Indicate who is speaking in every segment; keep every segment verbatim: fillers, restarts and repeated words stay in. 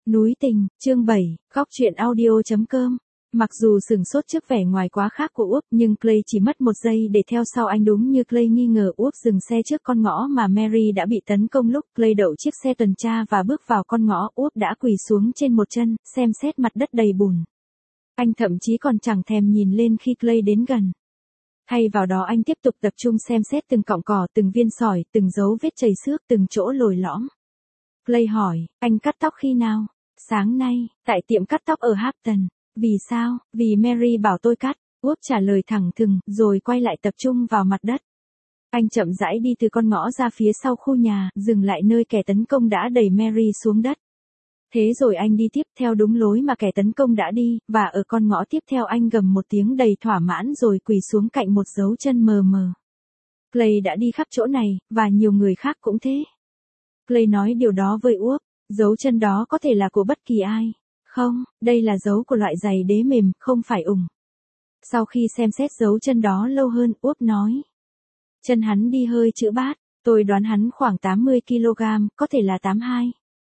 Speaker 1: Núi tình, chương bảy, góc truyện audio.com. Mặc dù sừng sốt trước vẻ ngoài quá khác của Úc nhưng Clay chỉ mất một giây để theo sau anh, đúng như Clay nghi ngờ. Úc dừng xe trước con ngõ mà Mary đã bị tấn công. Lúc Clay đậu chiếc xe tuần tra và bước vào con ngõ, Úc đã quỳ xuống trên một chân, xem xét mặt đất đầy bùn. Anh thậm chí còn chẳng thèm nhìn lên khi Clay đến gần. Thay vào đó anh tiếp tục tập trung xem xét từng cọng cỏ, từng viên sỏi, từng dấu vết chảy xước, từng chỗ lồi lõm. Clay hỏi, anh cắt tóc khi nào? Sáng nay, tại tiệm cắt tóc ở Hampton. Vì sao? Vì Mary bảo tôi cắt. Úc trả lời thẳng thừng, rồi quay lại tập trung vào mặt đất. Anh chậm rãi đi từ con ngõ ra phía sau khu nhà, dừng lại nơi kẻ tấn công đã đẩy Mary xuống đất. Thế rồi anh đi tiếp theo đúng lối mà kẻ tấn công đã đi, và ở con ngõ tiếp theo anh gầm một tiếng đầy thỏa mãn rồi quỳ xuống cạnh một dấu chân mờ mờ. Clay đã đi khắp chỗ này, và nhiều người khác cũng thế. Clay nói điều đó với Úc, dấu chân đó có thể là của bất kỳ ai. Không, đây là dấu của loại giày đế mềm, không phải ủng. Sau khi xem xét dấu chân đó lâu hơn, Úc nói. Chân hắn đi hơi chữ bát, tôi đoán hắn khoảng tám mươi ki lô gam, có thể là tám mươi hai.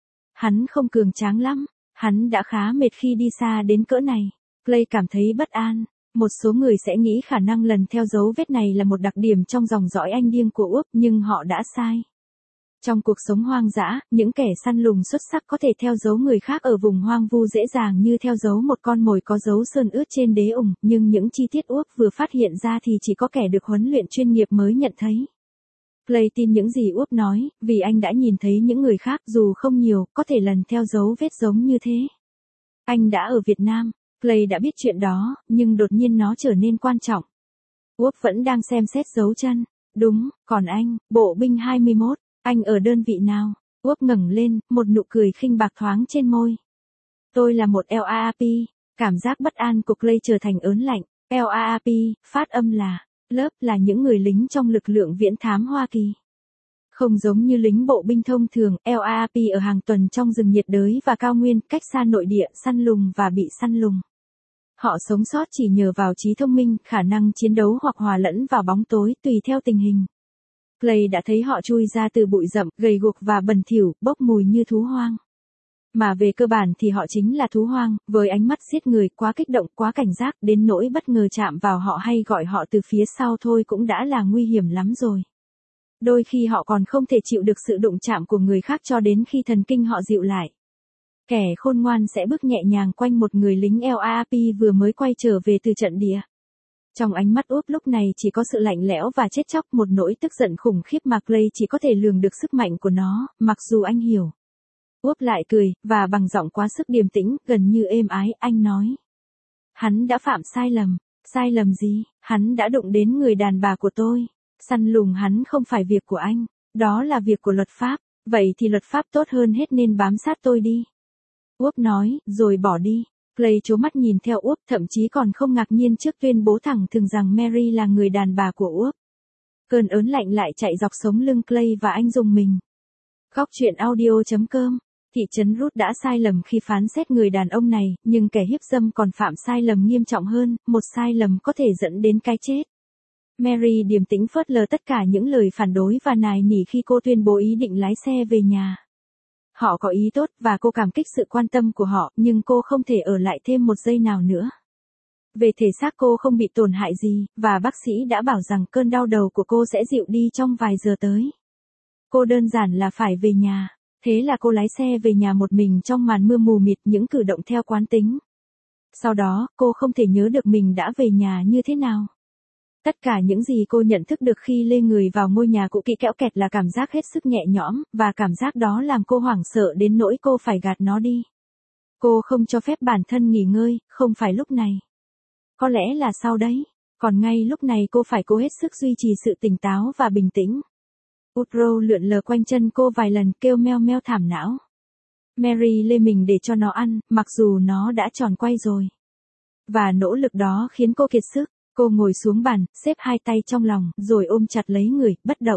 Speaker 1: Hắn không cường tráng lắm, hắn đã khá mệt khi đi xa đến cỡ này. Clay cảm thấy bất an. Một số người sẽ nghĩ khả năng lần theo dấu vết này là một đặc điểm trong dòng dõi anh điên của Úc, nhưng họ đã sai. Trong cuộc sống hoang dã, những kẻ săn lùng xuất sắc có thể theo dấu người khác ở vùng hoang vu dễ dàng như theo dấu một con mồi có dấu sơn ướt trên đế ủng, nhưng những chi tiết Úc vừa phát hiện ra thì chỉ có kẻ được huấn luyện chuyên nghiệp mới nhận thấy. Clay tin những gì Úc nói, vì anh đã nhìn thấy những người khác dù không nhiều, có thể lần theo dấu vết giống như thế. Anh đã ở Việt Nam, Clay đã biết chuyện đó, nhưng đột nhiên nó trở nên quan trọng. Úc vẫn đang xem xét dấu chân. Đúng, còn anh, bộ binh hai mươi mốt. Anh ở đơn vị nào? Úc ngẩng lên, một nụ cười khinh bạc thoáng trên môi. Tôi là một lờ a a pê. Cảm giác bất an của Clay trở thành ớn lạnh. lờ a a pê, phát âm là, lớp là những người lính trong lực lượng viễn thám Hoa Kỳ. Không giống như lính bộ binh thông thường, lờ a a pê ở hàng tuần trong rừng nhiệt đới và cao nguyên, cách xa nội địa, săn lùng và bị săn lùng. Họ sống sót chỉ nhờ vào trí thông minh, khả năng chiến đấu hoặc hòa lẫn vào bóng tối, tùy theo tình hình. Clay đã thấy họ chui ra từ bụi rậm, gầy guộc và bẩn thỉu, bốc mùi như thú hoang. Mà về cơ bản thì họ chính là thú hoang, với ánh mắt giết người, quá kích động, quá cảnh giác, đến nỗi bất ngờ chạm vào họ hay gọi họ từ phía sau thôi cũng đã là nguy hiểm lắm rồi. Đôi khi họ còn không thể chịu được sự đụng chạm của người khác cho đến khi thần kinh họ dịu lại. Kẻ khôn ngoan sẽ bước nhẹ nhàng quanh một người lính lờ a a pê vừa mới quay trở về từ trận địa. Trong ánh mắt Úc lúc này chỉ có sự lạnh lẽo và chết chóc, một nỗi tức giận khủng khiếp mà Clay chỉ có thể lường được sức mạnh của nó, mặc dù anh hiểu. Úc lại cười, và bằng giọng quá sức điềm tĩnh, gần như êm ái, anh nói. Hắn đã phạm sai lầm. Sai lầm gì? Hắn đã đụng đến người đàn bà của tôi. Săn lùng hắn không phải việc của anh. Đó là việc của luật pháp. Vậy thì luật pháp tốt hơn hết nên bám sát tôi đi. Úc nói, rồi bỏ đi. Clay trố mắt nhìn theo Úc, thậm chí còn không ngạc nhiên trước tuyên bố thẳng thừng rằng Mary là người đàn bà của Úc. Cơn ớn lạnh lại chạy dọc sống lưng Clay và anh rùng mình. Góc truyện audio.com. Thị trấn Ruth đã sai lầm khi phán xét người đàn ông này, nhưng kẻ hiếp dâm còn phạm sai lầm nghiêm trọng hơn, một sai lầm có thể dẫn đến cái chết. Mary điềm tĩnh phớt lờ tất cả những lời phản đối và nài nỉ khi cô tuyên bố ý định lái xe về nhà. Họ có ý tốt và cô cảm kích sự quan tâm của họ, nhưng cô không thể ở lại thêm một giây nào nữa. Về thể xác cô không bị tổn hại gì, và bác sĩ đã bảo rằng cơn đau đầu của cô sẽ dịu đi trong vài giờ tới. Cô đơn giản là phải về nhà. Thế là cô lái xe về nhà một mình trong màn mưa mù mịt, những cử động theo quán tính. Sau đó, cô không thể nhớ được mình đã về nhà như thế nào. Tất cả những gì cô nhận thức được khi lê người vào ngôi nhà cũ kỹ kẽo kẹt là cảm giác hết sức nhẹ nhõm, và cảm giác đó làm cô hoảng sợ đến nỗi cô phải gạt nó đi. Cô không cho phép bản thân nghỉ ngơi, không phải lúc này. Có lẽ là sau đấy. Còn ngay lúc này cô phải cố hết sức duy trì sự tỉnh táo và bình tĩnh. Woodrow lượn lờ quanh chân cô vài lần, kêu meo meo thảm não. Mary lê mình để cho nó ăn, mặc dù nó đã tròn quay rồi. Và nỗ lực đó khiến cô kiệt sức. Cô ngồi xuống bàn, xếp hai tay trong lòng, rồi ôm chặt lấy người, bất động.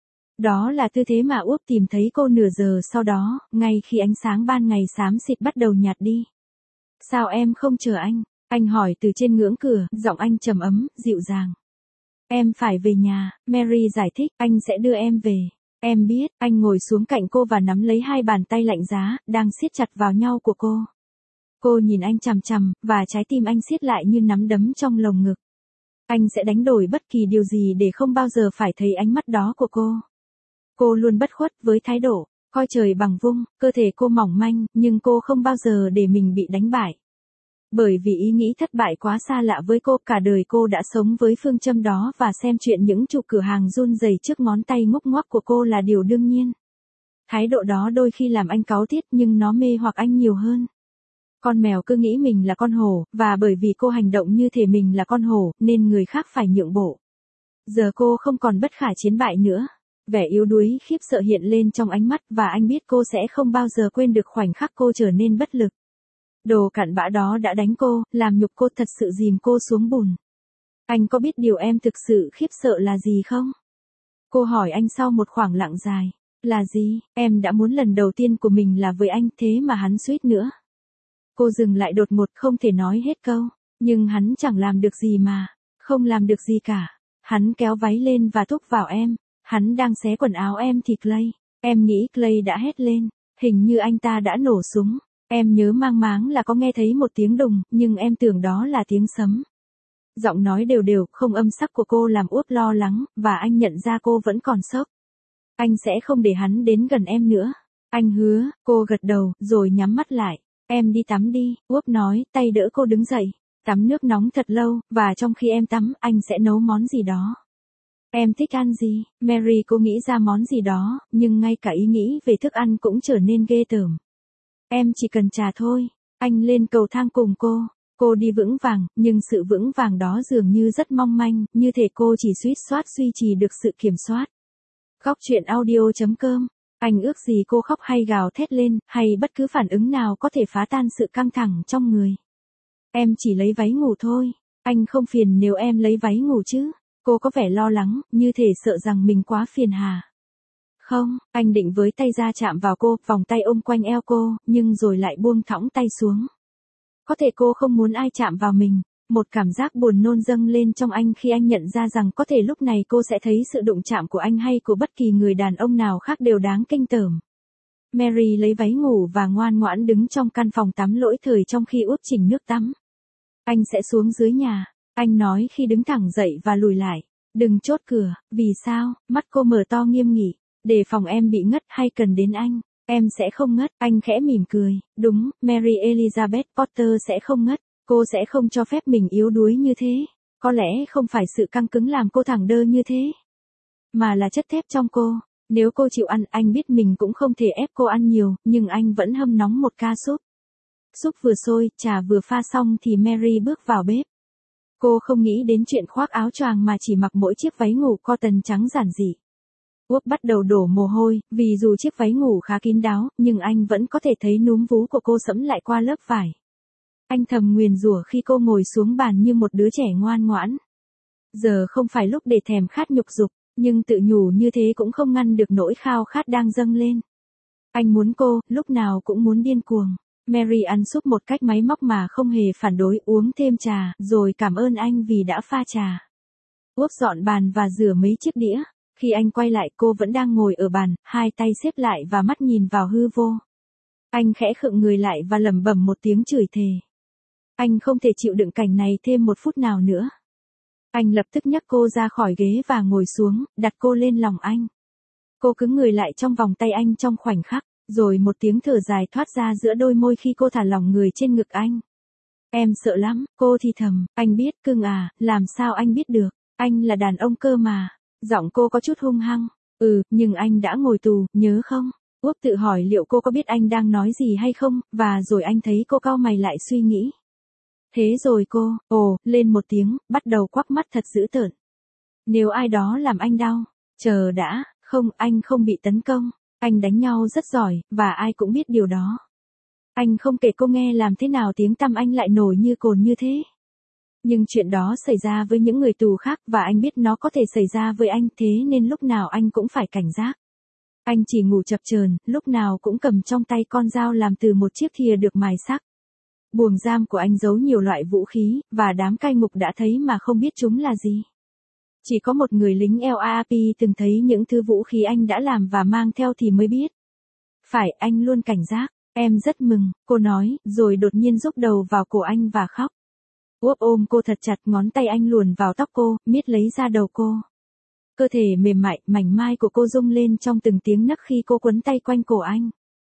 Speaker 1: Đó là tư thế mà Úc tìm thấy cô nửa giờ sau đó, ngay khi ánh sáng ban ngày xám xịt bắt đầu nhạt đi. Sao em không chờ anh? Anh hỏi từ trên ngưỡng cửa, giọng anh trầm ấm, dịu dàng. Em phải về nhà, Mary giải thích, anh sẽ đưa em về. Em biết, anh ngồi xuống cạnh cô và nắm lấy hai bàn tay lạnh giá, đang siết chặt vào nhau của cô. Cô nhìn anh chằm chằm, và trái tim anh siết lại như nắm đấm trong lồng ngực. Anh sẽ đánh đổi bất kỳ điều gì để không bao giờ phải thấy ánh mắt đó của cô. Cô luôn bất khuất với thái độ, coi trời bằng vung, cơ thể cô mỏng manh, nhưng cô không bao giờ để mình bị đánh bại. Bởi vì ý nghĩ thất bại quá xa lạ với cô, cả đời cô đã sống với phương châm đó và xem chuyện những chủ cửa hàng run rẩy trước ngón tay ngúc ngoắc của cô là điều đương nhiên. Thái độ đó đôi khi làm anh cáu tiết nhưng nó mê hoặc anh nhiều hơn. Con mèo cứ nghĩ mình là con hổ, và bởi vì cô hành động như thể mình là con hổ, nên người khác phải nhượng bộ. Giờ cô không còn bất khả chiến bại nữa. Vẻ yếu đuối khiếp sợ hiện lên trong ánh mắt và anh biết cô sẽ không bao giờ quên được khoảnh khắc cô trở nên bất lực. Đồ cặn bã đó đã đánh cô, làm nhục cô, thật sự dìm cô xuống bùn. Anh có biết điều em thực sự khiếp sợ là gì không? Cô hỏi anh sau một khoảng lặng dài. Là gì? Em đã muốn lần đầu tiên của mình là với anh, thế mà hắn suýt nữa. Cô dừng lại đột ngột, không thể nói hết câu. Nhưng hắn chẳng làm được gì mà. Không làm được gì cả. Hắn kéo váy lên và thúc vào em. Hắn đang xé quần áo em thì Clay. Em nghĩ Clay đã hét lên. Hình như anh ta đã nổ súng. Em nhớ mang máng là có nghe thấy một tiếng đùng, nhưng em tưởng đó là tiếng sấm. Giọng nói đều đều, không âm sắc của cô làm Út lo lắng, và anh nhận ra cô vẫn còn sốc. Anh sẽ không để hắn đến gần em nữa. Anh hứa. Cô gật đầu, rồi nhắm mắt lại. Em đi tắm đi, Út nói, tay đỡ cô đứng dậy. Tắm nước nóng thật lâu, và trong khi em tắm, anh sẽ nấu món gì đó. Em thích ăn gì? Mary cô nghĩ ra món gì đó, nhưng ngay cả ý nghĩ về thức ăn cũng trở nên ghê tởm. Em chỉ cần trà thôi. Anh lên cầu thang cùng cô. Cô đi vững vàng, nhưng sự vững vàng đó dường như rất mong manh, như thể cô chỉ suýt soát duy trì được sự kiểm soát. Góc truyện audio chấm com. Anh ước gì cô khóc hay gào thét lên, hay bất cứ phản ứng nào có thể phá tan sự căng thẳng trong người. Em chỉ lấy váy ngủ thôi. Anh không phiền nếu em lấy váy ngủ chứ? Cô có vẻ lo lắng, như thể sợ rằng mình quá phiền hà. Không, anh định với tay ra chạm vào cô, vòng tay ôm quanh eo cô, nhưng rồi lại buông thõng tay xuống. Có thể cô không muốn ai chạm vào mình. Một cảm giác buồn nôn dâng lên trong anh khi anh nhận ra rằng có thể lúc này cô sẽ thấy sự đụng chạm của anh hay của bất kỳ người đàn ông nào khác đều đáng kinh tởm. Mary lấy váy ngủ và ngoan ngoãn đứng trong căn phòng tắm lỗi thời trong khi Út chỉnh nước tắm. Anh sẽ xuống dưới nhà, anh nói khi đứng thẳng dậy và lùi lại. Đừng chốt cửa. Vì sao? Mắt cô mở to nghiêm nghị. Để phòng em bị ngất hay cần đến anh. Em sẽ không ngất. Anh khẽ mỉm cười. Đúng, Mary Elizabeth Potter sẽ không ngất. Cô sẽ không cho phép mình yếu đuối như thế. Có lẽ không phải sự căng cứng làm cô thẳng đơ như thế, mà là chất thép trong cô. Nếu cô chịu ăn, anh biết mình cũng không thể ép cô ăn nhiều, nhưng anh vẫn hâm nóng một ca súp. Súp vừa sôi, trà vừa pha xong thì Mary bước vào bếp. Cô không nghĩ đến chuyện khoác áo choàng mà chỉ mặc mỗi chiếc váy ngủ cotton trắng giản dị. Út bắt đầu đổ mồ hôi, vì dù chiếc váy ngủ khá kín đáo, nhưng anh vẫn có thể thấy núm vú của cô sẫm lại qua lớp vải. Anh thầm nguyền rủa khi cô ngồi xuống bàn như một đứa trẻ ngoan ngoãn. Giờ không phải lúc để thèm khát nhục dục, nhưng tự nhủ như thế cũng không ngăn được nỗi khao khát đang dâng lên. Anh muốn cô, lúc nào cũng muốn điên cuồng. Mary ăn súp một cách máy móc mà không hề phản đối, uống thêm trà, rồi cảm ơn anh vì đã pha trà. Út dọn bàn và rửa mấy chiếc đĩa. Khi anh quay lại, cô vẫn đang ngồi ở bàn, hai tay xếp lại và mắt nhìn vào hư vô. Anh khẽ khựng người lại và lẩm bẩm một tiếng chửi thề. Anh không thể chịu đựng cảnh này thêm một phút nào nữa. Anh lập tức nhấc cô ra khỏi ghế và ngồi xuống, đặt cô lên lòng anh. Cô cứng người lại trong vòng tay anh trong khoảnh khắc, rồi một tiếng thở dài thoát ra giữa đôi môi khi cô thả lỏng người trên ngực anh. Em sợ lắm, cô thì thầm. Anh biết, cưng à, làm sao anh biết được? Anh là đàn ông cơ mà. Giọng cô có chút hung hăng. Ừ, nhưng anh đã ngồi tù, nhớ không? Út tự hỏi liệu cô có biết anh đang nói gì hay không, và rồi anh thấy cô cau mày lại suy nghĩ. Thế rồi cô, ồ, lên một tiếng, bắt đầu quắc mắt thật dữ tợn. Nếu ai đó làm anh đau, chờ đã, không, anh không bị tấn công, anh đánh nhau rất giỏi, và ai cũng biết điều đó. Anh không kể cô nghe làm thế nào tiếng tăm anh lại nổi như cồn như thế. Nhưng chuyện đó xảy ra với những người tù khác và anh biết nó có thể xảy ra với anh, thế nên lúc nào anh cũng phải cảnh giác. Anh chỉ ngủ chập chờn, lúc nào cũng cầm trong tay con dao làm từ một chiếc thìa được mài sắc. Buồng giam của anh giấu nhiều loại vũ khí, và đám cai ngục đã thấy mà không biết chúng là gì. Chỉ có một người lính lờ a pê từng thấy những thứ vũ khí anh đã làm và mang theo thì mới biết. Phải, anh luôn cảnh giác. Em rất mừng, cô nói, rồi đột nhiên rúc đầu vào cổ anh và khóc. Úp ôm cô thật chặt, ngón tay anh luồn vào tóc cô, miết lấy da đầu cô. Cơ thể mềm mại, mảnh mai của cô rung lên trong từng tiếng nấc khi cô quấn tay quanh cổ anh.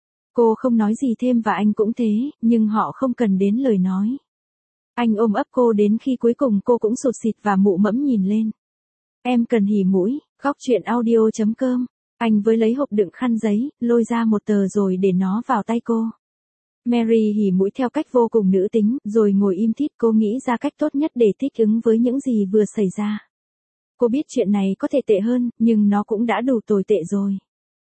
Speaker 1: Cô không nói gì thêm và anh cũng thế, nhưng họ không cần đến lời nói. Anh ôm ấp cô đến khi cuối cùng cô cũng sụt sịt và mụ mẫm nhìn lên. Em cần hỉ mũi, góc truyện audio chấm com. Anh với lấy hộp đựng khăn giấy, lôi ra một tờ rồi để nó vào tay cô. Mary hỉ mũi theo cách vô cùng nữ tính, rồi ngồi im thít. Cô nghĩ ra cách tốt nhất để thích ứng với những gì vừa xảy ra. Cô biết chuyện này có thể tệ hơn, nhưng nó cũng đã đủ tồi tệ rồi.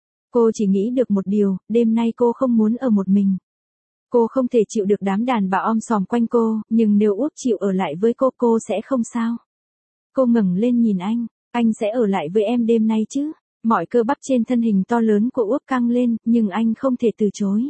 Speaker 1: Cô chỉ nghĩ được một điều, đêm nay cô không muốn ở một mình. Cô không thể chịu được đám đàn bà om sòm quanh cô, nhưng nếu Út chịu ở lại với cô, cô sẽ không sao. Cô ngẩng lên nhìn anh, anh sẽ ở lại với em đêm nay chứ? Mọi cơ bắp trên thân hình to lớn của Út căng lên, nhưng anh không thể từ chối.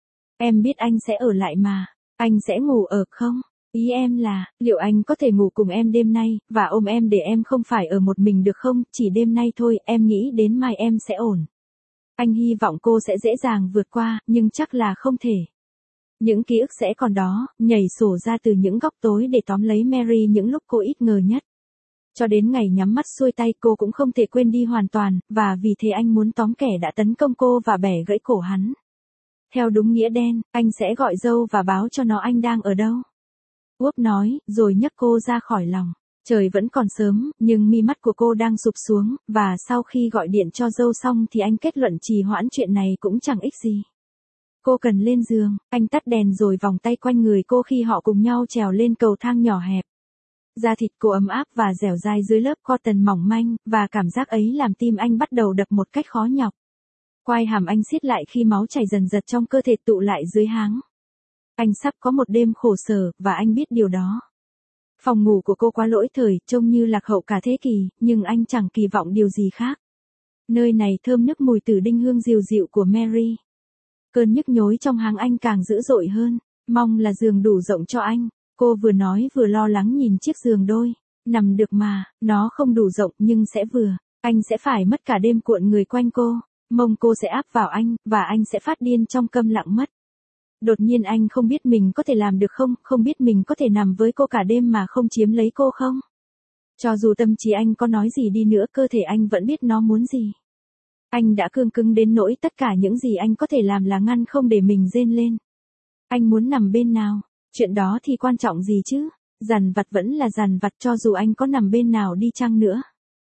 Speaker 1: Em biết anh sẽ ở lại mà, anh sẽ ngủ ở không? Ý em là, liệu anh có thể ngủ cùng em đêm nay, và ôm em để em không phải ở một mình được không? Chỉ đêm nay thôi, em nghĩ đến mai em sẽ ổn. Anh hy vọng cô sẽ dễ dàng vượt qua, nhưng chắc là không thể. Những ký ức sẽ còn đó, nhảy sổ ra từ những góc tối để tóm lấy Mary những lúc cô ít ngờ nhất. Cho đến ngày nhắm mắt xuôi tay cô cũng không thể quên đi hoàn toàn, và vì thế anh muốn tóm kẻ đã tấn công cô và bẻ gãy cổ hắn. Theo đúng nghĩa đen, anh sẽ gọi dâu và báo cho nó anh đang ở đâu. Úp nói, rồi nhấc cô ra khỏi lòng. Trời vẫn còn sớm, nhưng mi mắt của cô đang sụp xuống, và sau khi gọi điện cho dâu xong thì anh kết luận trì hoãn chuyện này cũng chẳng ích gì. Cô cần lên giường, anh tắt đèn rồi vòng tay quanh người cô khi họ cùng nhau trèo lên cầu thang nhỏ hẹp. Da thịt cô ấm áp và dẻo dai dưới lớp cotton mỏng manh, và cảm giác ấy làm tim anh bắt đầu đập một cách khó nhọc. Quai hàm anh siết lại khi máu chảy dần dật trong cơ thể tụ lại dưới háng. Anh sắp có một đêm khổ sở, và anh biết điều đó. Phòng ngủ của cô quá lỗi thời, trông như lạc hậu cả thế kỷ, nhưng anh chẳng kỳ vọng điều gì khác. Nơi này thơm nức mùi tử đinh hương dịu dịu của Mary. Cơn nhức nhối trong háng anh càng dữ dội hơn, mong là giường đủ rộng cho anh. Cô vừa nói vừa lo lắng nhìn chiếc giường đôi. Nằm được mà, nó không đủ rộng nhưng sẽ vừa. Anh sẽ phải mất cả đêm cuộn người quanh cô. Mông cô sẽ áp vào anh, và anh sẽ phát điên trong câm lặng mất. Đột nhiên anh không biết mình có thể làm được không, không biết mình có thể nằm với cô cả đêm mà không chiếm lấy cô không. Cho dù tâm trí anh có nói gì đi nữa, cơ thể anh vẫn biết nó muốn gì. Anh đã cương cứng đến nỗi tất cả những gì anh có thể làm là ngăn không để mình rên lên. Anh muốn nằm bên nào? Chuyện đó thì quan trọng gì chứ? Dằn vặt vẫn là dằn vặt cho dù anh có nằm bên nào đi chăng nữa.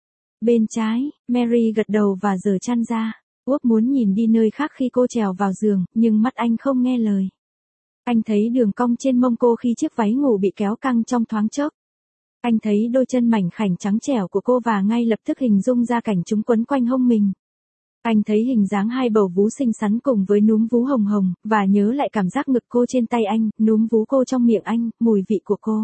Speaker 1: Bên trái, Mary gật đầu và giở chăn ra. Úp muốn nhìn đi nơi khác khi cô trèo vào giường, nhưng mắt anh không nghe lời. Anh thấy đường cong trên mông cô khi chiếc váy ngủ bị kéo căng trong thoáng chốc. Anh thấy đôi chân mảnh khảnh trắng trẻo của cô và ngay lập tức hình dung ra cảnh chúng quấn quanh hông mình. Anh thấy hình dáng hai bầu vú xinh xắn cùng với núm vú hồng hồng, và nhớ lại cảm giác ngực cô trên tay anh, núm vú cô trong miệng anh, mùi vị của cô.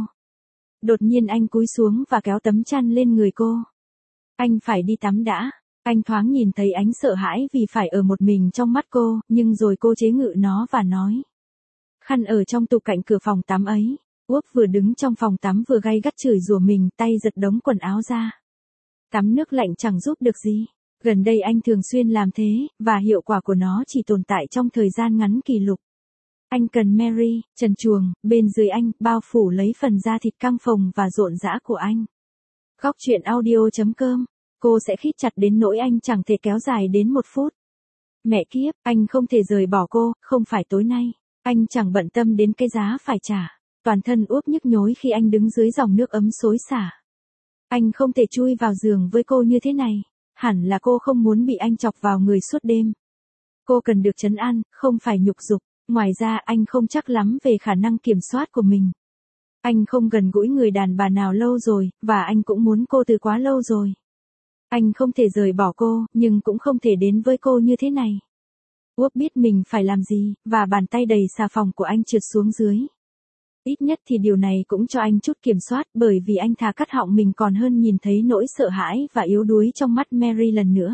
Speaker 1: Đột nhiên anh cúi xuống và kéo tấm chăn lên người cô. Anh phải đi tắm đã. Anh thoáng nhìn thấy ánh sợ hãi vì phải ở một mình trong mắt cô, nhưng rồi cô chế ngự nó và nói. Khăn ở trong tủ cạnh cửa phòng tắm ấy. Úp vừa đứng trong phòng tắm vừa gay gắt chửi rủa mình, tay giật đống quần áo ra. Tắm nước lạnh chẳng giúp được gì. Gần đây anh thường xuyên làm thế, và hiệu quả của nó chỉ tồn tại trong thời gian ngắn kỷ lục. Anh cần Mary, trần truồng, bên dưới anh, bao phủ lấy phần da thịt căng phồng và rộn rã của anh. Góc truyện audio chấm com. Cô sẽ khít chặt đến nỗi anh chẳng thể kéo dài đến một phút. Mẹ kiếp, anh không thể rời bỏ cô, không phải tối nay. Anh chẳng bận tâm đến cái giá phải trả. Toàn thân Úp nhức nhối khi anh đứng dưới dòng nước ấm xối xả. Anh không thể chui vào giường với cô như thế này. Hẳn là cô không muốn bị anh chọc vào người suốt đêm. Cô cần được trấn an, không phải nhục dục. Ngoài ra anh không chắc lắm về khả năng kiểm soát của mình. Anh không gần gũi người đàn bà nào lâu rồi, và anh cũng muốn cô từ quá lâu rồi. Anh không thể rời bỏ cô, nhưng cũng không thể đến với cô như thế này. Úp biết mình phải làm gì, và bàn tay đầy xà phòng của anh trượt xuống dưới. Ít nhất thì điều này cũng cho anh chút kiểm soát, bởi vì anh thà cắt họng mình còn hơn nhìn thấy nỗi sợ hãi và yếu đuối trong mắt Mary lần nữa.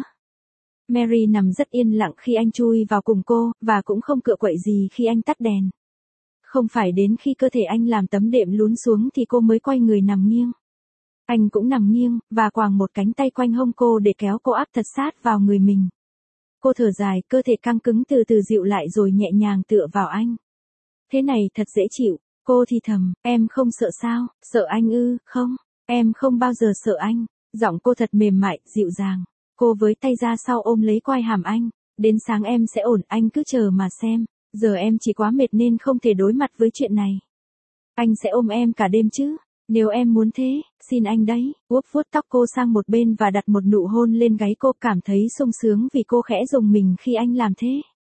Speaker 1: Mary nằm rất yên lặng khi anh chui vào cùng cô, và cũng không cựa quậy gì khi anh tắt đèn. Không phải đến khi cơ thể anh làm tấm đệm lún xuống thì cô mới quay người nằm nghiêng. Anh cũng nằm nghiêng, và quàng một cánh tay quanh hông cô để kéo cô áp thật sát vào người mình. Cô thở dài, cơ thể căng cứng từ từ dịu lại rồi nhẹ nhàng tựa vào anh. Thế này thật dễ chịu, cô thì thầm, em không sợ sao, sợ anh ư, không, em không bao giờ sợ anh. Giọng cô thật mềm mại, dịu dàng. Cô với tay ra sau ôm lấy quai hàm anh. Đến sáng em sẽ ổn, anh cứ chờ mà xem. Giờ em chỉ quá mệt nên không thể đối mặt với chuyện này. Anh sẽ ôm em cả đêm chứ. Nếu em muốn thế, xin anh đấy. Úp vuốt tóc cô sang một bên và đặt một nụ hôn lên gáy cô, cảm thấy sung sướng vì cô khẽ rùng mình khi anh làm thế.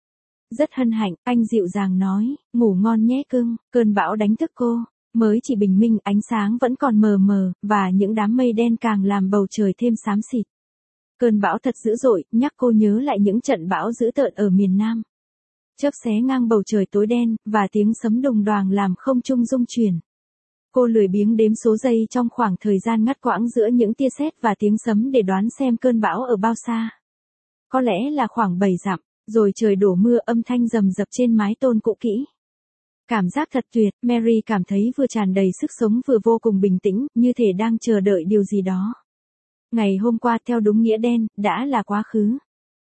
Speaker 1: Rất hân hạnh, anh dịu dàng nói, ngủ ngon nhé cưng. Cơn bão đánh thức cô. Mới chỉ bình minh, ánh sáng vẫn còn mờ mờ, và những đám mây đen càng làm bầu trời thêm xám xịt. Cơn bão thật dữ dội, nhắc cô nhớ lại những trận bão dữ tợn ở miền Nam. Chớp xé ngang bầu trời tối đen, và tiếng sấm đùng đoàng làm không trung rung chuyển. Cô lười biếng đếm số giây trong khoảng thời gian ngắt quãng giữa những tia sét và tiếng sấm để đoán xem cơn bão ở bao xa. Có lẽ là khoảng bảy dặm, rồi trời đổ mưa, âm thanh rầm rập trên mái tôn cũ kỹ. Cảm giác thật tuyệt, Mary cảm thấy vừa tràn đầy sức sống vừa vô cùng bình tĩnh, như thể đang chờ đợi điều gì đó. Ngày hôm qua theo đúng nghĩa đen, đã là quá khứ.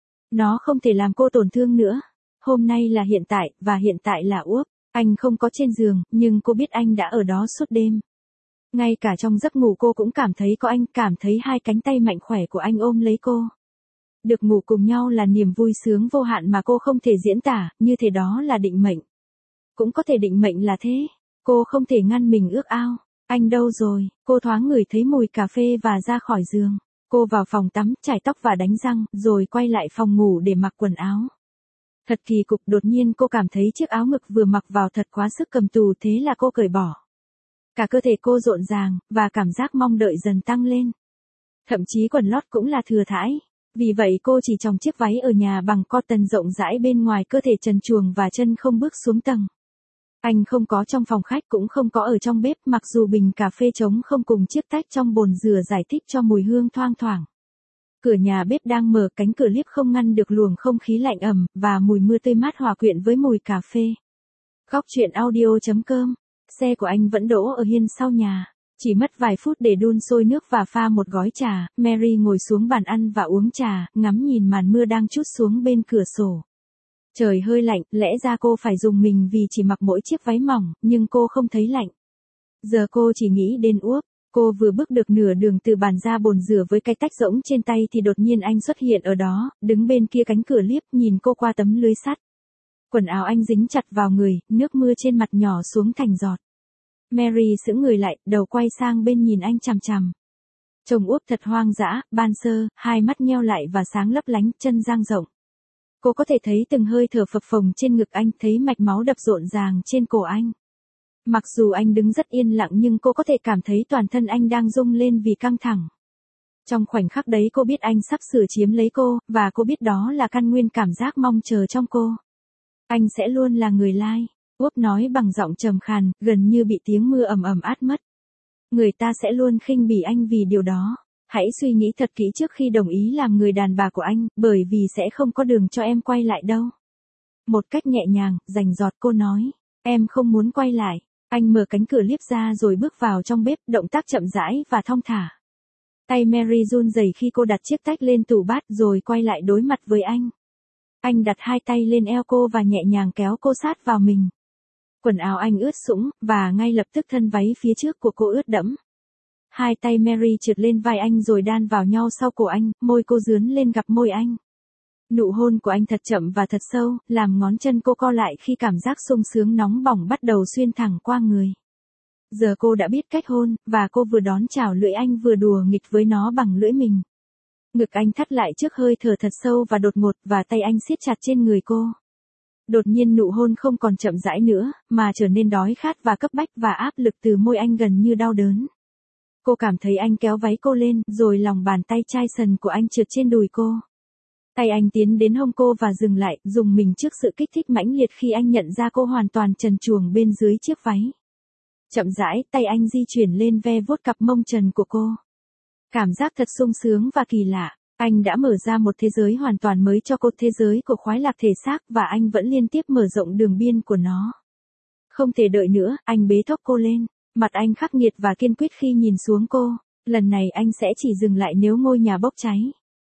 Speaker 1: Nó không thể làm cô tổn thương nữa. Hôm nay là hiện tại, và hiện tại là Úp. Anh không có trên giường, nhưng cô biết anh đã ở đó suốt đêm. Ngay cả trong giấc ngủ cô cũng cảm thấy có anh, cảm thấy hai cánh tay mạnh khỏe của anh ôm lấy cô. Được ngủ cùng nhau là niềm vui sướng vô hạn mà cô không thể diễn tả, như thể đó là định mệnh. Cũng có thể định mệnh là thế. Cô không thể ngăn mình ước ao. Anh đâu rồi? Cô thoáng ngửi thấy mùi cà phê và ra khỏi giường. Cô vào phòng tắm, chải tóc và đánh răng, rồi quay lại phòng ngủ để mặc quần áo. Thật kỳ cục, đột nhiên cô cảm thấy chiếc áo ngực vừa mặc vào thật quá sức cầm tù, thế là cô cởi bỏ. Cả cơ thể cô rộn ràng, và cảm giác mong đợi dần tăng lên. Thậm chí quần lót cũng là thừa thãi. Vì vậy cô chỉ chòng chiếc váy ở nhà bằng cotton rộng rãi bên ngoài cơ thể trần truồng và chân không bước xuống tầng. Anh không có trong phòng khách, cũng không có ở trong bếp, mặc dù bình cà phê trống không cùng chiếc tách trong bồn rửa giải thích cho mùi hương thoang thoảng. Cửa nhà bếp đang mở, cánh cửa liếp không ngăn được luồng không khí lạnh ẩm, và mùi mưa tươi mát hòa quyện với mùi cà phê. Góc truyện audio chấm com. Xe của anh vẫn đỗ ở hiên sau nhà. Chỉ mất vài phút để đun sôi nước và pha một gói trà, Mary ngồi xuống bàn ăn và uống trà, ngắm nhìn màn mưa đang trút xuống bên cửa sổ. Trời hơi lạnh, lẽ ra cô phải dùng mình vì chỉ mặc mỗi chiếc váy mỏng, nhưng cô không thấy lạnh. Giờ cô chỉ nghĩ đến Úp. Cô vừa bước được nửa đường từ bàn ra bồn rửa với cái tách rỗng trên tay thì đột nhiên anh xuất hiện ở đó, đứng bên kia cánh cửa liếp, nhìn cô qua tấm lưới sắt. Quần áo anh dính chặt vào người, nước mưa trên mặt nhỏ xuống thành giọt. Mary sững người lại, đầu quay sang bên nhìn anh chằm chằm. Trông Úp thật hoang dã, ban sơ, hai mắt nheo lại và sáng lấp lánh, chân dang rộng. Cô có thể thấy từng hơi thở phập phồng trên ngực anh, thấy mạch máu đập rộn ràng trên cổ anh. Mặc dù anh đứng rất yên lặng nhưng cô có thể cảm thấy toàn thân anh đang rung lên vì căng thẳng. Trong khoảnh khắc đấy cô biết anh sắp sửa chiếm lấy cô, và cô biết đó là căn nguyên cảm giác mong chờ trong cô. Anh sẽ luôn là người lai. Úp nói bằng giọng trầm khàn, gần như bị tiếng mưa ầm ầm át mất. Người ta sẽ luôn khinh bỉ anh vì điều đó. Hãy suy nghĩ thật kỹ trước khi đồng ý làm người đàn bà của anh, bởi vì sẽ không có đường cho em quay lại đâu. Một cách nhẹ nhàng, rành rọt cô nói, em không muốn quay lại. Anh mở cánh cửa liếp ra rồi bước vào trong bếp, động tác chậm rãi và thong thả. Tay Mary run rẩy khi cô đặt chiếc tách lên tủ bát rồi quay lại đối mặt với anh. Anh đặt hai tay lên eo cô và nhẹ nhàng kéo cô sát vào mình. Quần áo anh ướt sũng, và ngay lập tức thân váy phía trước của cô ướt đẫm. Hai tay Mary trượt lên vai anh rồi đan vào nhau sau cổ anh, môi cô dướn lên gặp môi anh. Nụ hôn của anh thật chậm và thật sâu, làm ngón chân cô co lại khi cảm giác sung sướng nóng bỏng bắt đầu xuyên thẳng qua người. Giờ cô đã biết cách hôn, và cô vừa đón chào lưỡi anh vừa đùa nghịch với nó bằng lưỡi mình. Ngực anh thắt lại trước hơi thở thật sâu và đột ngột, và tay anh siết chặt trên người cô. Đột nhiên nụ hôn không còn chậm rãi nữa, mà trở nên đói khát và cấp bách, và áp lực từ môi anh gần như đau đớn. Cô cảm thấy anh kéo váy cô lên, rồi lòng bàn tay chai sần của anh trượt trên đùi cô. Tay anh tiến đến hông cô và dừng lại, dùng mình trước sự kích thích mãnh liệt khi anh nhận ra cô hoàn toàn trần truồng bên dưới chiếc váy. Chậm rãi, tay anh di chuyển lên ve vuốt cặp mông trần của cô. Cảm giác thật sung sướng và kỳ lạ. Anh đã mở ra một thế giới hoàn toàn mới cho cô, thế giới của khoái lạc thể xác, và anh vẫn liên tiếp mở rộng đường biên của nó. Không thể đợi nữa, anh bế thốc cô lên. Mặt anh khắc nghiệt và kiên quyết khi nhìn xuống cô. Lần này anh sẽ chỉ dừng lại nếu ngôi nhà bốc cháy.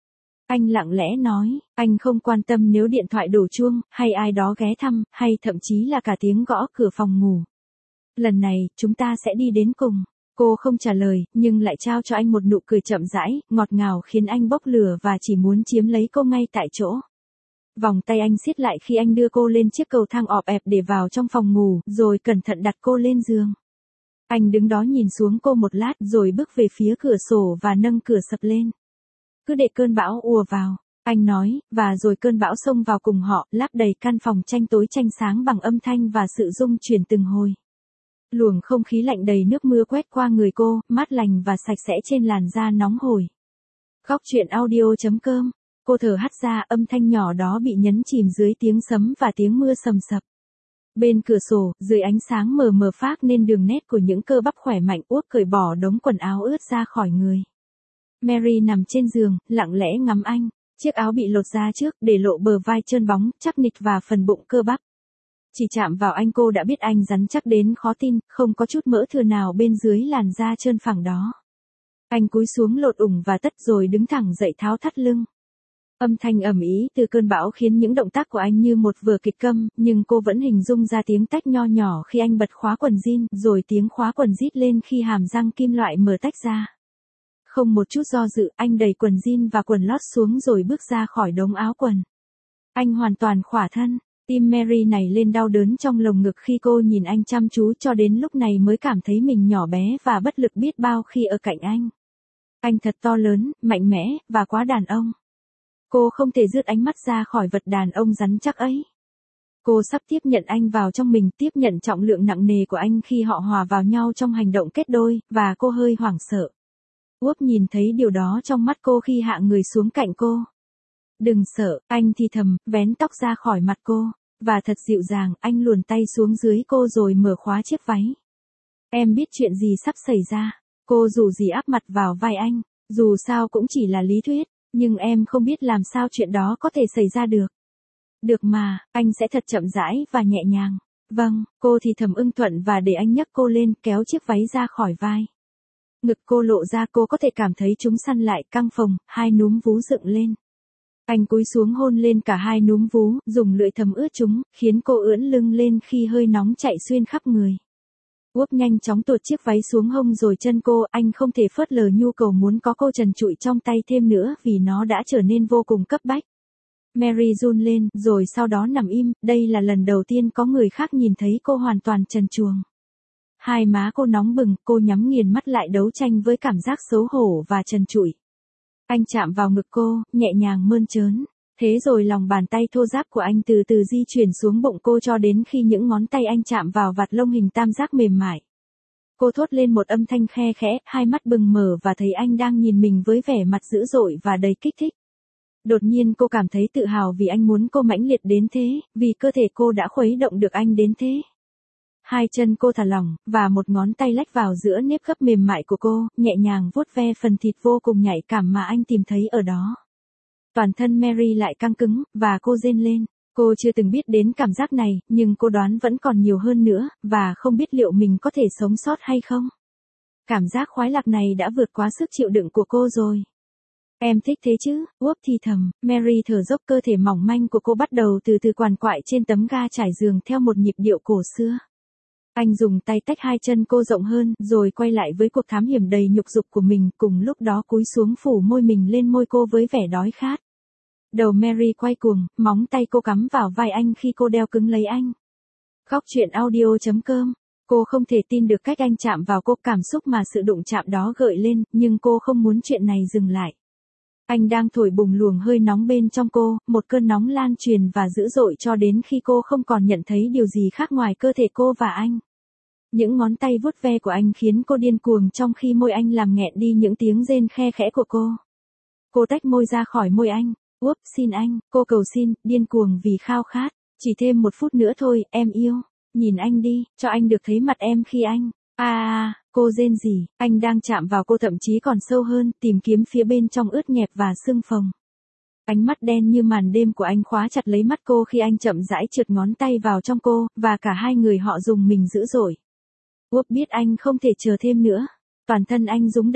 Speaker 1: Anh lặng lẽ nói, anh không quan tâm nếu điện thoại đổ chuông, hay ai đó ghé thăm, hay thậm chí là cả tiếng gõ cửa phòng ngủ. Lần này, chúng ta sẽ đi đến cùng. Cô không trả lời, nhưng lại trao cho anh một nụ cười chậm rãi, ngọt ngào khiến anh bốc lửa và chỉ muốn chiếm lấy cô ngay tại chỗ. Vòng tay anh siết lại khi anh đưa cô lên chiếc cầu thang ọp ẹp để vào trong phòng ngủ, rồi cẩn thận đặt cô lên giường. Anh đứng đó nhìn xuống cô một lát rồi bước về phía cửa sổ và nâng cửa sập lên. Cứ để cơn bão ùa vào, anh nói, và rồi cơn bão xông vào cùng họ, lấp đầy căn phòng tranh tối tranh sáng bằng âm thanh và sự rung chuyển từng hồi. Luồng không khí lạnh đầy nước mưa quét qua người cô, mát lành và sạch sẽ trên làn da nóng hổi. Góc truyện audio chấm com. Cô thở hắt ra, âm thanh nhỏ đó bị nhấn chìm dưới tiếng sấm và tiếng mưa sầm sập. Bên cửa sổ, dưới ánh sáng mờ mờ phác nên đường nét của những cơ bắp khỏe mạnh. Út cởi bỏ đống quần áo ướt ra khỏi người. Mary nằm trên giường, lặng lẽ ngắm anh. Chiếc áo bị lột ra trước, để lộ bờ vai trơn bóng, chắc nịch và phần bụng cơ bắp. Chỉ chạm vào anh cô đã biết anh rắn chắc đến khó tin, không có chút mỡ thừa nào bên dưới làn da trơn phẳng đó. Anh cúi xuống lột ủng và tất rồi đứng thẳng dậy tháo thắt lưng. Âm thanh ầm ĩ từ cơn bão khiến những động tác của anh như một vở kịch câm, nhưng cô vẫn hình dung ra tiếng tách nho nhỏ khi anh bật khóa quần jean, rồi tiếng khóa quần rít lên khi hàm răng kim loại mở tách ra. Không một chút do dự, anh đẩy quần jean và quần lót xuống rồi bước ra khỏi đống áo quần. Anh hoàn toàn khỏa thân, tim Mary này lên đau đớn trong lồng ngực khi cô nhìn anh chăm chú cho đến lúc này mới cảm thấy mình nhỏ bé và bất lực biết bao khi ở cạnh anh. Anh thật to lớn, mạnh mẽ, và quá đàn ông. Cô không thể rước ánh mắt ra khỏi vật đàn ông rắn chắc ấy. Cô sắp tiếp nhận anh vào trong mình, tiếp nhận trọng lượng nặng nề của anh khi họ hòa vào nhau trong hành động kết đôi, và cô hơi hoảng sợ. Úp nhìn thấy điều đó trong mắt cô khi hạ người xuống cạnh cô. Đừng sợ, anh thì thầm, vén tóc ra khỏi mặt cô, và thật dịu dàng, anh luồn tay xuống dưới cô rồi mở khóa chiếc váy. Em biết chuyện gì sắp xảy ra, cô dù gì áp mặt vào vai anh, dù sao cũng chỉ là lý thuyết, nhưng em không biết làm sao chuyện đó có thể xảy ra được. Được mà, anh sẽ thật chậm rãi và nhẹ nhàng. Vâng, cô thì thầm ưng thuận và để anh nhấc cô lên, kéo chiếc váy ra khỏi vai. Ngực cô lộ ra, cô có thể cảm thấy chúng săn lại, căng phồng, hai núm vú dựng lên. Anh cúi xuống hôn lên cả hai núm vú, dùng lưỡi thấm ướt chúng, khiến cô ưỡn lưng lên khi hơi nóng chạy xuyên khắp người. Úp nhanh chóng tuột chiếc váy xuống hông rồi chân cô, anh không thể phớt lờ nhu cầu muốn có cô trần trụi trong tay thêm nữa vì nó đã trở nên vô cùng cấp bách. Mary run lên, rồi sau đó nằm im, đây là lần đầu tiên có người khác nhìn thấy cô hoàn toàn trần truồng. Hai má cô nóng bừng, cô nhắm nghiền mắt lại đấu tranh với cảm giác xấu hổ và trần trụi. Anh chạm vào ngực cô, nhẹ nhàng mơn trớn. Thế rồi lòng bàn tay thô ráp của anh từ từ di chuyển xuống bụng cô cho đến khi những ngón tay anh chạm vào vạt lông hình tam giác mềm mại. Cô thốt lên một âm thanh khe khẽ, hai mắt bừng mở và thấy anh đang nhìn mình với vẻ mặt dữ dội và đầy kích thích. Đột nhiên cô cảm thấy tự hào vì anh muốn cô mãnh liệt đến thế, vì cơ thể cô đã khuấy động được anh đến thế. Hai chân cô thả lỏng, và một ngón tay lách vào giữa nếp gấp mềm mại của cô, nhẹ nhàng vuốt ve phần thịt vô cùng nhạy cảm mà anh tìm thấy ở đó. Toàn thân Mary lại căng cứng, và cô rên lên. Cô chưa từng biết đến cảm giác này, nhưng cô đoán vẫn còn nhiều hơn nữa, và không biết liệu mình có thể sống sót hay không. Cảm giác khoái lạc này đã vượt quá sức chịu đựng của cô rồi. Em thích thế chứ, Úp thì thầm, Mary thở dốc, cơ thể mỏng manh của cô bắt đầu từ từ quằn quại trên tấm ga trải giường theo một nhịp điệu cổ xưa. Anh dùng tay tách hai chân cô rộng hơn, rồi quay lại với cuộc thám hiểm đầy nhục dục của mình, cùng lúc đó cúi xuống phủ môi mình lên môi cô với vẻ đói khát. Đầu Mary quay cuồng, móng tay cô cắm vào vai anh khi cô đeo cứng lấy anh. Góc truyện audio chấm com. Cô không thể tin được cách anh chạm vào cô, cảm xúc mà sự đụng chạm đó gợi lên, nhưng cô không muốn chuyện này dừng lại. Anh đang thổi bùng luồng hơi nóng bên trong cô, một cơn nóng lan truyền và dữ dội cho đến khi cô không còn nhận thấy điều gì khác ngoài cơ thể cô và anh. Những ngón tay vuốt ve của anh khiến cô điên cuồng trong khi môi anh làm nghẹn đi những tiếng rên khe khẽ của cô. Cô tách môi ra khỏi môi anh. Úp, xin anh, cô cầu xin, điên cuồng vì khao khát. Chỉ thêm một phút nữa thôi, em yêu. Nhìn anh đi, cho anh được thấy mặt em khi anh. À à, cô rên rỉ, anh đang chạm vào cô thậm chí còn sâu hơn, tìm kiếm phía bên trong ướt nhẹp và sưng phồng. Ánh mắt đen như màn đêm của anh khóa chặt lấy mắt cô khi anh chậm rãi trượt ngón tay vào trong cô, và cả hai người họ dùng mình dữ dội. Úp biết anh không thể chờ thêm nữa. Toàn thân anh rúng động.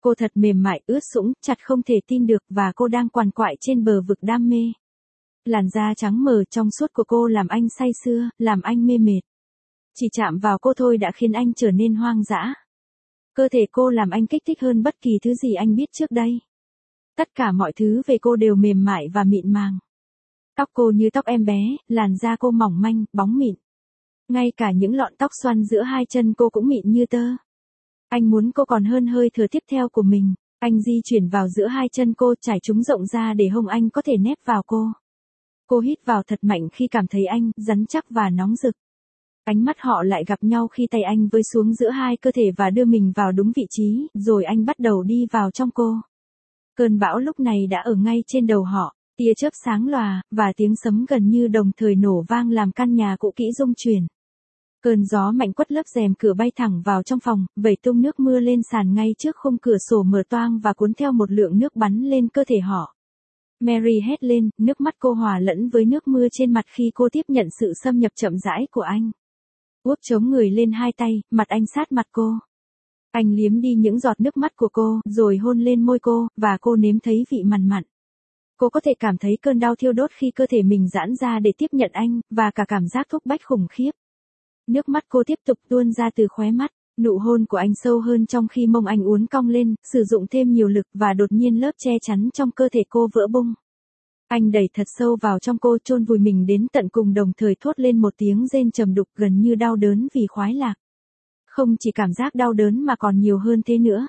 Speaker 1: Cô thật mềm mại, ướt sũng, chặt không thể tin được và cô đang quằn quại trên bờ vực đam mê. Làn da trắng mờ trong suốt của cô làm anh say sưa, làm anh mê mệt. Chỉ chạm vào cô thôi đã khiến anh trở nên hoang dã. Cơ thể cô làm anh kích thích hơn bất kỳ thứ gì anh biết trước đây. Tất cả mọi thứ về cô đều mềm mại và mịn màng. Tóc cô như tóc em bé, làn da cô mỏng manh, bóng mịn. Ngay cả những lọn tóc xoăn giữa hai chân cô cũng mịn như tơ. Anh muốn cô còn hơn hơi thở tiếp theo của mình. Anh di chuyển vào giữa hai chân cô, trải chúng rộng ra để hông anh có thể nép vào cô. Cô hít vào thật mạnh khi cảm thấy anh rắn chắc và nóng rực. Ánh mắt họ lại gặp nhau khi tay anh với xuống giữa hai cơ thể và đưa mình vào đúng vị trí, rồi anh bắt đầu đi vào trong cô. Cơn bão lúc này đã ở ngay trên đầu họ, tia chớp sáng lòa, và tiếng sấm gần như đồng thời nổ vang làm căn nhà cũ kỹ rung chuyển. Cơn gió mạnh quất lớp rèm cửa bay thẳng vào trong phòng, vẩy tung nước mưa lên sàn ngay trước khung cửa sổ mở toang và cuốn theo một lượng nước bắn lên cơ thể họ. Mary hét lên, nước mắt cô hòa lẫn với nước mưa trên mặt khi cô tiếp nhận sự xâm nhập chậm rãi của anh. Úp chống người lên hai tay, mặt anh sát mặt cô. Anh liếm đi những giọt nước mắt của cô, rồi hôn lên môi cô, và cô nếm thấy vị mặn mặn. Cô có thể cảm thấy cơn đau thiêu đốt khi cơ thể mình giãn ra để tiếp nhận anh, và cả cảm giác thúc bách khủng khiếp. Nước mắt cô tiếp tục tuôn ra từ khóe mắt, nụ hôn của anh sâu hơn trong khi mông anh uốn cong lên, sử dụng thêm nhiều lực và đột nhiên lớp che chắn trong cơ thể cô vỡ bung. Anh đẩy thật sâu vào trong cô, chôn vùi mình đến tận cùng, đồng thời thốt lên một tiếng rên trầm đục gần như đau đớn vì khoái lạc. Không chỉ cảm giác đau đớn mà còn nhiều hơn thế nữa.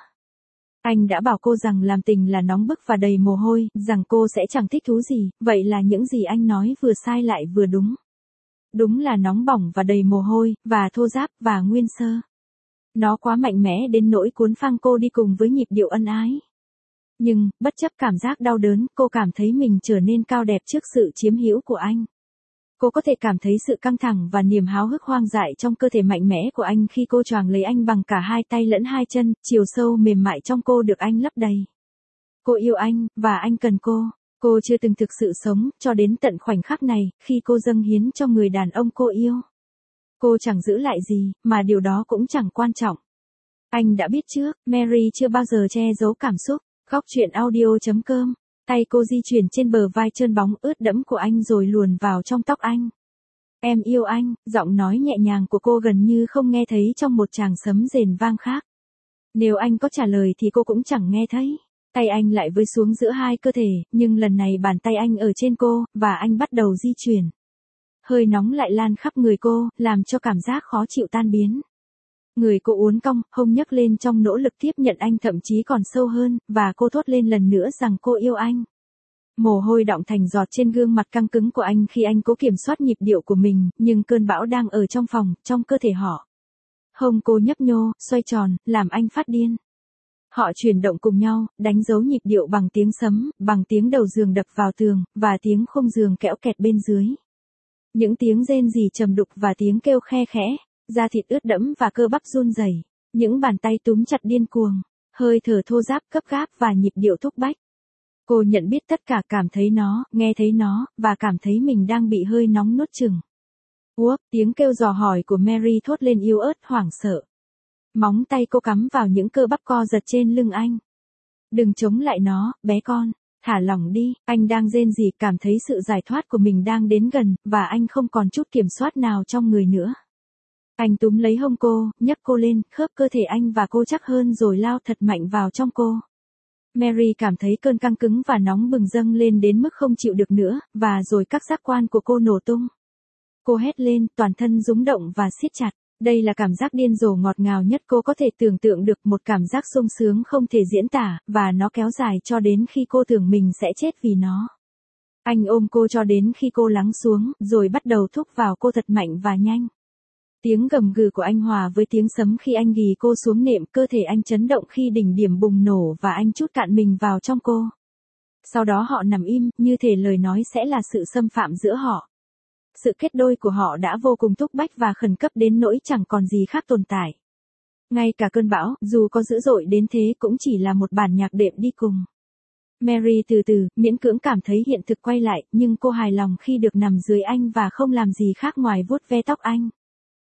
Speaker 1: Anh đã bảo cô rằng làm tình là nóng bức và đầy mồ hôi, rằng cô sẽ chẳng thích thú gì, vậy là những gì anh nói vừa sai lại vừa đúng. Đúng là nóng bỏng và đầy mồ hôi, và thô ráp, và nguyên sơ. Nó quá mạnh mẽ đến nỗi cuốn phăng cô đi cùng với nhịp điệu ân ái. Nhưng, bất chấp cảm giác đau đớn, cô cảm thấy mình trở nên cao đẹp trước sự chiếm hữu của anh. Cô có thể cảm thấy sự căng thẳng và niềm háo hức hoang dại trong cơ thể mạnh mẽ của anh khi cô choàng lấy anh bằng cả hai tay lẫn hai chân, chiều sâu mềm mại trong cô được anh lấp đầy. Cô yêu anh, và anh cần cô. Cô chưa từng thực sự sống, cho đến tận khoảnh khắc này, khi cô dâng hiến cho người đàn ông cô yêu. Cô chẳng giữ lại gì, mà điều đó cũng chẳng quan trọng. Anh đã biết trước, Mary chưa bao giờ che giấu cảm xúc. Góc truyện audio chấm com. Tay cô di chuyển trên bờ vai trơn bóng ướt đẫm của anh rồi luồn vào trong tóc anh. Em yêu anh, giọng nói nhẹ nhàng của cô gần như không nghe thấy trong một tràng sấm rền vang khác. Nếu anh có trả lời thì cô cũng chẳng nghe thấy. Tay anh lại với xuống giữa hai cơ thể, nhưng lần này bàn tay anh ở trên cô, và anh bắt đầu di chuyển. Hơi nóng lại lan khắp người cô, làm cho cảm giác khó chịu tan biến. Người cô uốn cong, hông nhấc lên trong nỗ lực tiếp nhận anh, thậm chí còn sâu hơn, và cô thốt lên lần nữa rằng cô yêu anh. Mồ hôi đọng thành giọt trên gương mặt căng cứng của anh khi anh cố kiểm soát nhịp điệu của mình, nhưng cơn bão đang ở trong phòng, trong cơ thể họ. Hông cô nhấp nhô, xoay tròn, làm anh phát điên. Họ chuyển động cùng nhau, đánh dấu nhịp điệu bằng tiếng sấm, bằng tiếng đầu giường đập vào tường, và tiếng khung giường kẽo kẹt bên dưới. Những tiếng rên rỉ trầm đục và tiếng kêu khe khẽ, da thịt ướt đẫm và cơ bắp run rẩy, những bàn tay túm chặt điên cuồng, hơi thở thô ráp gấp gáp và nhịp điệu thúc bách. Cô nhận biết tất cả, cảm thấy nó, nghe thấy nó, và cảm thấy mình đang bị hơi nóng nuốt chửng. Uốc, tiếng kêu dò hỏi của Mary thốt lên yếu ớt hoảng sợ. Móng tay cô cắm vào những cơ bắp co giật trên lưng anh. Đừng chống lại nó, bé con. Thả lỏng đi, anh đang rên rỉ, cảm thấy sự giải thoát của mình đang đến gần, và anh không còn chút kiểm soát nào trong người nữa. Anh túm lấy hông cô, nhấc cô lên, khớp cơ thể anh và cô chắc hơn rồi lao thật mạnh vào trong cô. Mary cảm thấy cơn căng cứng và nóng bừng dâng lên đến mức không chịu được nữa, và rồi các giác quan của cô nổ tung. Cô hét lên, toàn thân rúng động và siết chặt. Đây là cảm giác điên rồ ngọt ngào nhất cô có thể tưởng tượng được, một cảm giác sung sướng không thể diễn tả, và nó kéo dài cho đến khi cô tưởng mình sẽ chết vì nó. Anh ôm cô cho đến khi cô lắng xuống, rồi bắt đầu thúc vào cô thật mạnh và nhanh. Tiếng gầm gừ của anh hòa với tiếng sấm khi anh ghì cô xuống nệm, cơ thể anh chấn động khi đỉnh điểm bùng nổ và anh trút cạn mình vào trong cô. Sau đó họ nằm im, như thể lời nói sẽ là sự xâm phạm giữa họ. Sự kết đôi của họ đã vô cùng thúc bách và khẩn cấp đến nỗi chẳng còn gì khác tồn tại. Ngay cả cơn bão, dù có dữ dội đến thế, cũng chỉ là một bản nhạc đệm đi cùng. Mary từ từ, miễn cưỡng cảm thấy hiện thực quay lại, nhưng cô hài lòng khi được nằm dưới anh và không làm gì khác ngoài vuốt ve tóc anh.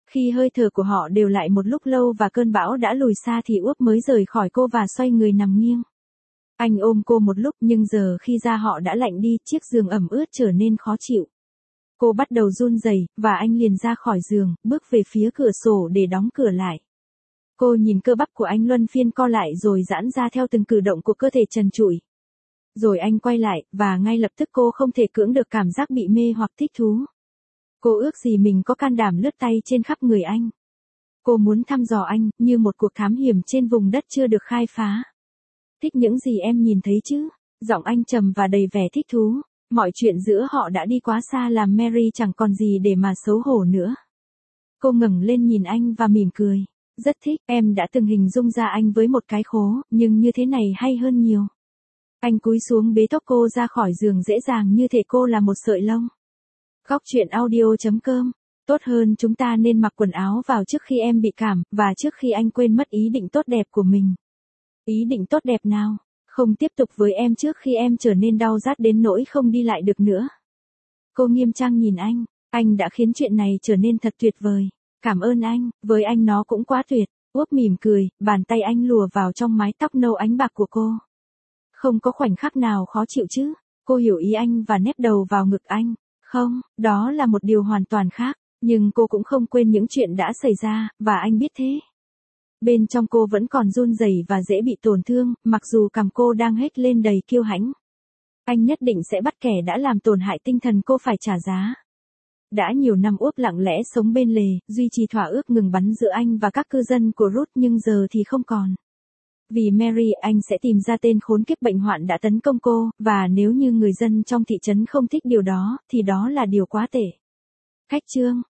Speaker 1: Khi hơi thở của họ đều lại một lúc lâu và cơn bão đã lùi xa thì Úc mới rời khỏi cô và xoay người nằm nghiêng. Anh ôm cô một lúc nhưng giờ khi da họ đã lạnh đi, chiếc giường ẩm ướt trở nên khó chịu. Cô bắt đầu run rẩy, và anh liền ra khỏi giường, bước về phía cửa sổ để đóng cửa lại. Cô nhìn cơ bắp của anh luân phiên co lại rồi giãn ra theo từng cử động của cơ thể trần trụi. Rồi anh quay lại, và ngay lập tức cô không thể cưỡng được cảm giác bị mê hoặc thích thú. Cô ước gì mình có can đảm lướt tay trên khắp người anh. Cô muốn thăm dò anh, như một cuộc thám hiểm trên vùng đất chưa được khai phá. Thích những gì em nhìn thấy chứ? Giọng anh trầm và đầy vẻ thích thú. Mọi chuyện giữa họ đã đi quá xa làm Mary chẳng còn gì để mà xấu hổ nữa. Cô ngẩng lên nhìn anh và mỉm cười. Rất thích, em đã từng hình dung ra anh với một cái khố, nhưng như thế này hay hơn nhiều. Anh cúi xuống bế tóc cô ra khỏi giường dễ dàng như thể cô là một sợi lông. Góc truyện audio chấm com. Tốt hơn chúng ta nên mặc quần áo vào trước khi em bị cảm, và trước khi anh quên mất ý định tốt đẹp của mình. Ý định tốt đẹp nào? Không tiếp tục với em trước khi em trở nên đau rát đến nỗi không đi lại được nữa. Cô nghiêm trang nhìn anh. Anh đã khiến chuyện này trở nên thật tuyệt vời. Cảm ơn anh, với anh nó cũng quá tuyệt. Úc mỉm cười, bàn tay anh lùa vào trong mái tóc nâu ánh bạc của cô. Không có khoảnh khắc nào khó chịu chứ? Cô hiểu ý anh và nép đầu vào ngực anh. Không, đó là một điều hoàn toàn khác. Nhưng cô cũng không quên những chuyện đã xảy ra, và anh biết thế. Bên trong cô vẫn còn run rẩy và dễ bị tổn thương, mặc dù cằm cô đang hết lên đầy kiêu hãnh. Anh nhất định sẽ bắt kẻ đã làm tổn hại tinh thần cô phải trả giá. Đã nhiều năm Úc lặng lẽ sống bên lề, duy trì thỏa ước ngừng bắn giữa anh và các cư dân của Ruth, nhưng giờ thì không còn. Vì Mary, anh sẽ tìm ra tên khốn kiếp bệnh hoạn đã tấn công cô, và nếu như người dân trong thị trấn không thích điều đó, thì đó là điều quá tệ. Khách chương